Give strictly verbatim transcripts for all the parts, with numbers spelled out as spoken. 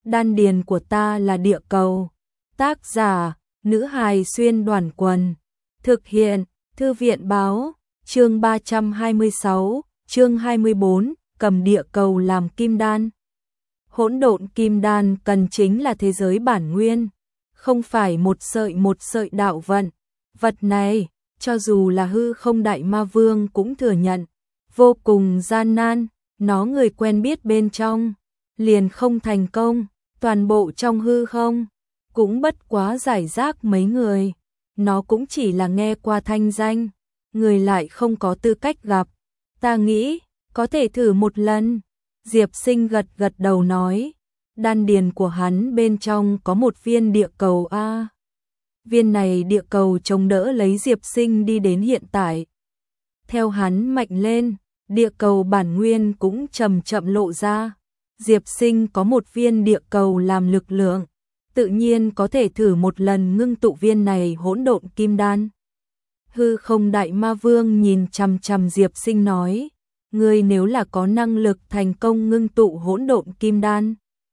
Đan điền của ta là địa cầu. Tác giả, nữ hài xuyên đoàn quần. Thực hiện, thư viện báo, chương ba trăm hai mươi sáu, chương hai mươi bốn, cầm địa cầu làm kim đan. Hỗn độn kim đan cần chính là thế giới bản nguyên, không phải một sợi một sợi đạo vận. Vật này, cho dù là hư không đại ma vương cũng thừa nhận, vô cùng gian nan, nó người quen biết bên trong, liền không thành công, toàn bộ trong hư không, cũng bất quá giải rác mấy người, nó cũng chỉ là nghe qua thanh danh, người lại không có tư cách gặp, ta nghĩ, có thể thử một lần. Diệp Sinh gật gật đầu nói, đan điền của hắn bên trong có một viên địa cầu A. Viên này địa cầu chống đỡ lấy Diệp Sinh đi đến hiện tại. Theo hắn mạnh lên, địa cầu bản nguyên cũng chậm chậm lộ ra. Diệp Sinh có một viên địa cầu làm lực lượng, tự nhiên có thể thử một lần ngưng tụ viên này hỗn độn kim đan. Hư không đại ma vương nhìn chằm chằm Diệp Sinh nói, ngươi nếu là có năng lực thành công ngưng tụ hỗn độn kim đan,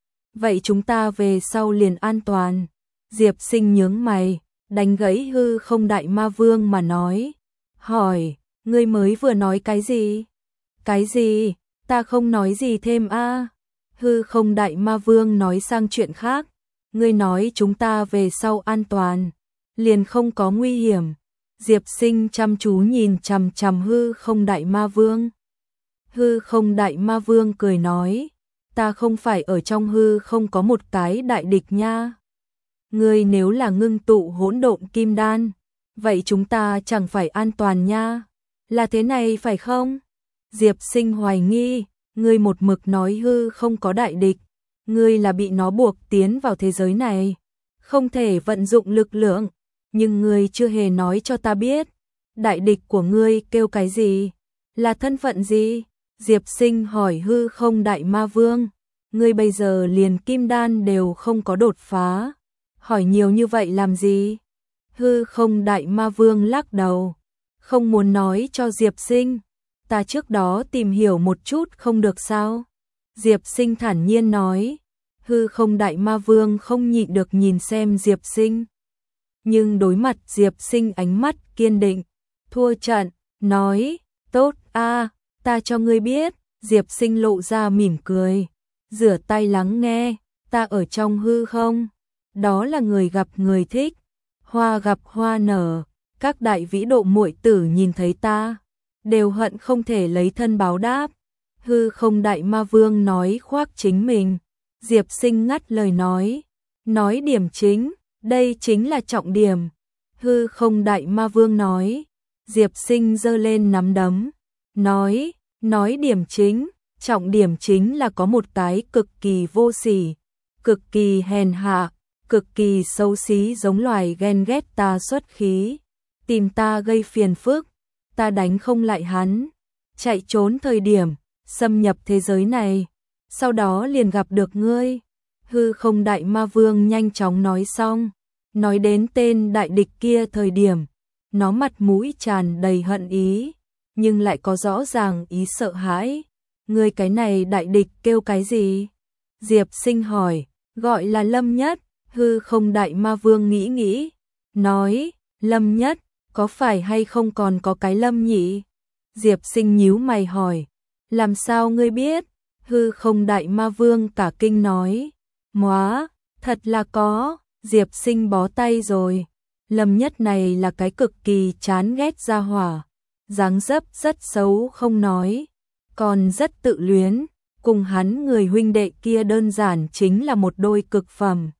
vậy chúng ta về sau liền an toàn. Diệp Sinh nhướng mày, đánh gãy hư không đại ma vương mà nói, hỏi, ngươi mới vừa nói cái gì? Cái gì? Ta không nói gì thêm a. À? Hư không đại ma vương nói sang chuyện khác, ngươi nói chúng ta về sau an toàn, liền không có nguy hiểm. Diệp Sinh chăm chú nhìn chằm chằm hư không đại ma vương. Hư không đại ma vương cười nói, ta không phải ở trong hư không có một cái đại địch nha. Ngươi nếu là ngưng tụ hỗn độn kim đan, vậy chúng ta chẳng phải an toàn nha. Là thế này phải không? Diệp Sinh hoài nghi, ngươi một mực nói hư không có đại địch, ngươi là bị nó buộc tiến vào thế giới này, không thể vận dụng lực lượng, nhưng ngươi chưa hề nói cho ta biết, đại địch của ngươi kêu cái gì, là thân phận gì? Diệp Sinh hỏi hư không đại ma vương, ngươi bây giờ liền kim đan đều không có đột phá, hỏi nhiều như vậy làm gì? Hư không đại ma vương lắc đầu, không muốn nói cho Diệp Sinh, ta trước đó tìm hiểu một chút không được sao? Diệp Sinh thản nhiên nói, hư không đại ma vương không nhịn được nhìn xem Diệp Sinh. Nhưng đối mặt Diệp Sinh ánh mắt kiên định, thua trận, nói, tốt a, ta cho ngươi biết. Diệp Sinh lộ ra mỉm cười, rửa tay lắng nghe, ta ở trong hư không, đó là người gặp người thích, hoa gặp hoa nở, các đại vĩ độ muội tử nhìn thấy ta, đều hận không thể lấy thân báo đáp. Hư không đại ma vương nói khoác chính mình. Diệp Sinh ngắt lời nói, nói điểm chính, đây chính là trọng điểm. Hư không đại ma vương nói. Diệp Sinh giơ lên nắm đấm, nói, nói điểm chính, trọng điểm chính là có một cái cực kỳ vô sỉ, cực kỳ hèn hạ, cực kỳ xấu xí giống loài ghen ghét ta xuất khí, tìm ta gây phiền phức, ta đánh không lại hắn, chạy trốn thời điểm, xâm nhập thế giới này, sau đó liền gặp được ngươi. Hư không đại ma vương nhanh chóng nói xong, nói đến tên đại địch kia thời điểm, nó mặt mũi tràn đầy hận ý, nhưng lại có rõ ràng ý sợ hãi. Ngươi cái này đại địch kêu cái gì? Diệp Sinh hỏi, gọi là Lâm Nhất. Hư không đại ma vương nghĩ nghĩ, nói, Lâm Nhất, có phải hay không còn có cái Lâm nhỉ? Diệp Sinh nhíu mày hỏi, làm sao ngươi biết? Hư không đại ma vương cả kinh nói, móa, thật là có. Diệp Sinh bó tay rồi, Lâm Nhất này là cái cực kỳ chán ghét gia hỏa, dáng dấp rất xấu không nói, còn rất tự luyến, cùng hắn người huynh đệ kia đơn giản chính là một đôi cực phẩm.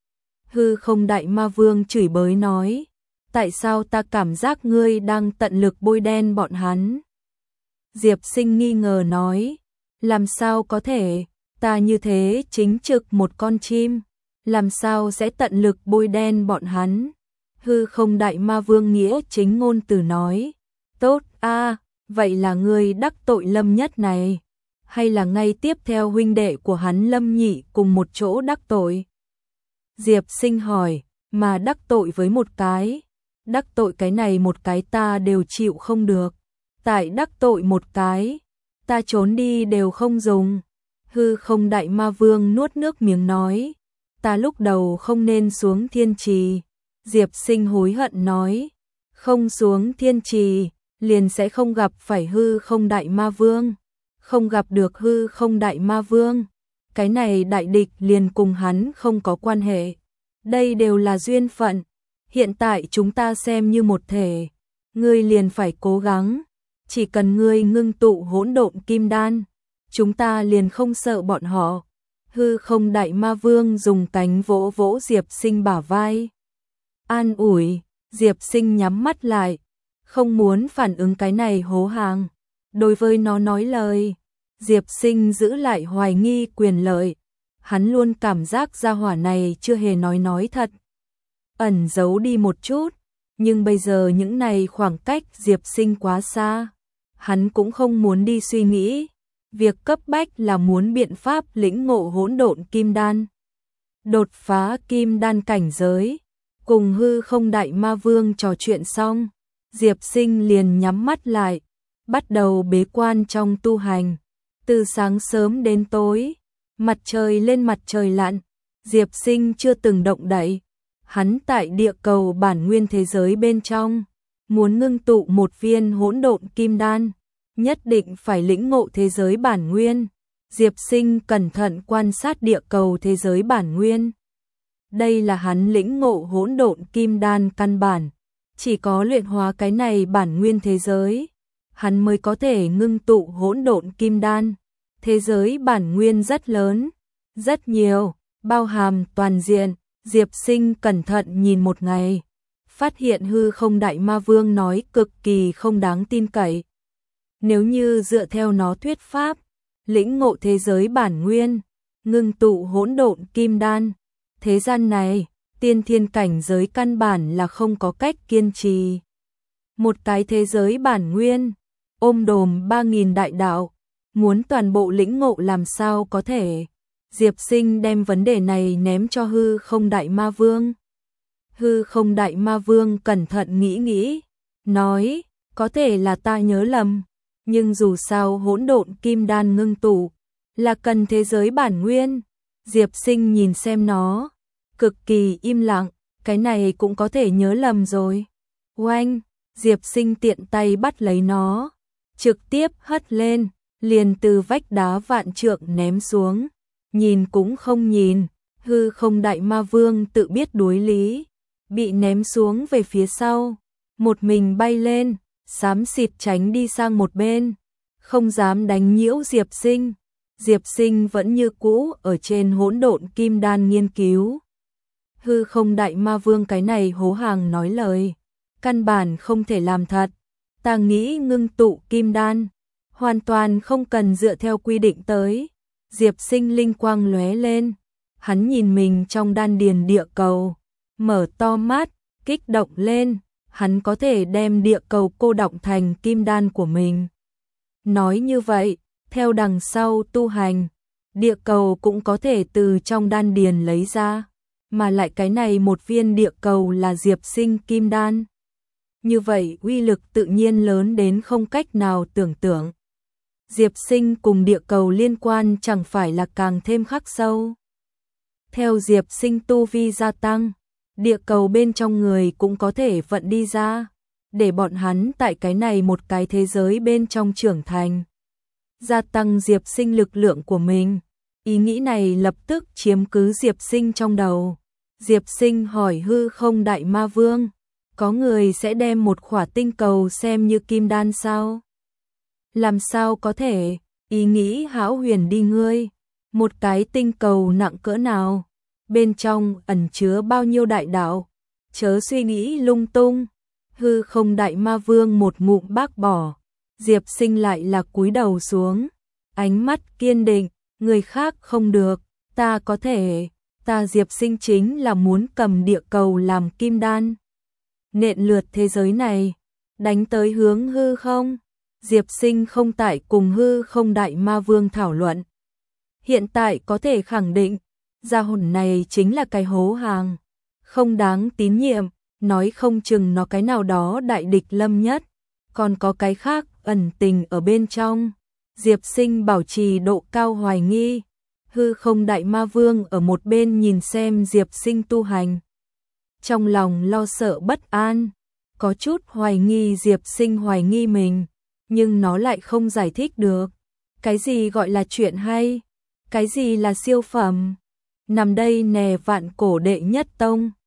Hư không đại ma vương chửi bới nói, tại sao ta cảm giác ngươi đang tận lực bôi đen bọn hắn? Diệp Sinh nghi ngờ nói, làm sao có thể, ta như thế chính trực một con chim, làm sao sẽ tận lực bôi đen bọn hắn? Hư không đại ma vương nghĩa chính ngôn từ nói, tốt a, vậy là ngươi đắc tội Lâm Nhất này, hay là ngay tiếp theo huynh đệ của hắn Lâm Nhị cùng một chỗ đắc tội? Diệp Sinh hỏi, mà đắc tội với một cái, đắc tội cái này một cái ta đều chịu không được, tại đắc tội một cái, ta trốn đi đều không dùng. Hư không đại ma vương nuốt nước miếng nói, ta lúc đầu không nên xuống thiên trì. Diệp Sinh hối hận nói, không xuống thiên trì, liền sẽ không gặp phải hư không đại ma vương. Không gặp được hư không đại ma vương, cái này đại địch liền cùng hắn không có quan hệ. Đây đều là duyên phận, hiện tại chúng ta xem như một thể. Ngươi liền phải cố gắng, chỉ cần ngươi ngưng tụ hỗn độn kim đan, chúng ta liền không sợ bọn họ. Hư không đại ma vương dùng cánh vỗ vỗ Diệp Sinh bả vai. An ủi, Diệp Sinh nhắm mắt lại, không muốn phản ứng cái này hố hàng. Đối với nó nói lời, Diệp Sinh giữ lại hoài nghi quyền lợi. Hắn luôn cảm giác gia hỏa này chưa hề nói nói thật. Ẩn giấu đi một chút, nhưng bây giờ những này khoảng cách Diệp Sinh quá xa. Hắn cũng không muốn đi suy nghĩ. Việc cấp bách là muốn biện pháp lĩnh ngộ hỗn độn kim đan. Đột phá kim đan cảnh giới. Cùng hư không đại ma vương trò chuyện xong, Diệp Sinh liền nhắm mắt lại, bắt đầu bế quan trong tu hành. Từ sáng sớm đến tối, mặt trời lên mặt trời lặn, Diệp Sinh chưa từng động đậy. Hắn tại địa cầu bản nguyên thế giới bên trong, muốn ngưng tụ một viên hỗn độn kim đan, nhất định phải lĩnh ngộ thế giới bản nguyên. Diệp Sinh cẩn thận quan sát địa cầu thế giới bản nguyên. Đây là hắn lĩnh ngộ hỗn độn kim đan căn bản, chỉ có luyện hóa cái này bản nguyên thế giới, hắn mới có thể ngưng tụ hỗn độn kim đan. Thế giới bản nguyên rất lớn, rất nhiều, bao hàm toàn diện. Diệp Sinh cẩn thận nhìn một ngày, phát hiện hư không đại ma vương nói cực kỳ không đáng tin cậy. Nếu như dựa theo nó thuyết pháp, lĩnh ngộ thế giới bản nguyên, ngưng tụ hỗn độn kim đan, thế gian này, tiên thiên cảnh giới căn bản là không có cách kiên trì. Một cái thế giới bản nguyên, ôm đồm ba nghìn đại đạo, muốn toàn bộ lĩnh ngộ làm sao có thể. Diệp Sinh đem vấn đề này ném cho hư không đại ma vương. Hư không đại ma vương cẩn thận nghĩ nghĩ, nói, có thể là ta nhớ lầm, nhưng dù sao hỗn độn kim đan ngưng tụ, là cần thế giới bản nguyên. Diệp Sinh nhìn xem nó, cực kỳ im lặng, cái này cũng có thể nhớ lầm rồi. Oanh, Diệp Sinh tiện tay bắt lấy nó, trực tiếp hất lên, liền từ vách đá vạn trượng ném xuống. Nhìn cũng không nhìn, hư không đại ma vương tự biết đối lý, bị ném xuống về phía sau, một mình bay lên, xám xịt tránh đi sang một bên, không dám đánh nhiễu Diệp Sinh. Diệp Sinh vẫn như cũ ở trên hỗn độn kim đan nghiên cứu. Hư không đại ma vương cái này hố hàng nói lời, căn bản không thể làm thật. Ta nghĩ ngưng tụ kim đan, hoàn toàn không cần dựa theo quy định tới. Diệp Sinh linh quang lóe lên, hắn nhìn mình trong đan điền địa cầu, mở to mắt, kích động lên, hắn có thể đem địa cầu cô đọng thành kim đan của mình. Nói như vậy, theo đằng sau tu hành, địa cầu cũng có thể từ trong đan điền lấy ra, mà lại cái này một viên địa cầu là Diệp Sinh kim đan. Như vậy uy lực tự nhiên lớn đến không cách nào tưởng tượng. Diệp Sinh cùng địa cầu liên quan chẳng phải là càng thêm khắc sâu. Theo Diệp Sinh tu vi gia tăng, địa cầu bên trong người cũng có thể vận đi ra, để bọn hắn tại cái này một cái thế giới bên trong trưởng thành. Gia tăng Diệp Sinh lực lượng của mình, ý nghĩ này lập tức chiếm cứ Diệp Sinh trong đầu. Diệp Sinh hỏi hư không đại ma vương, có người sẽ đem một khỏa tinh cầu xem như kim đan sao? Làm sao có thể, ý nghĩ hão huyền đi ngươi, một cái tinh cầu nặng cỡ nào, bên trong ẩn chứa bao nhiêu đại đạo, chớ suy nghĩ lung tung. Hư không đại ma vương một ngụm bác bỏ, Diệp Sinh lại là cúi đầu xuống, ánh mắt kiên định, người khác không được, ta có thể, ta Diệp Sinh chính là muốn cầm địa cầu làm kim đan. Nện lượt thế giới này, đánh tới hướng hư không. Diệp Sinh không tại cùng hư không đại ma vương thảo luận. Hiện tại có thể khẳng định, gia hồn này chính là cái hố hàng, không đáng tín nhiệm, nói không chừng nó cái nào đó đại địch lâm nhất, còn có cái khác ẩn tình ở bên trong. Diệp Sinh bảo trì độ cao hoài nghi. Hư không đại ma vương ở một bên nhìn xem Diệp Sinh tu hành. Trong lòng lo sợ bất an, có chút hoài nghi Diệp Sinh hoài nghi mình, nhưng nó lại không giải thích được. Cái gì gọi là chuyện hay? Cái gì là siêu phẩm? Nằm đây nè vạn cổ đệ nhất tông.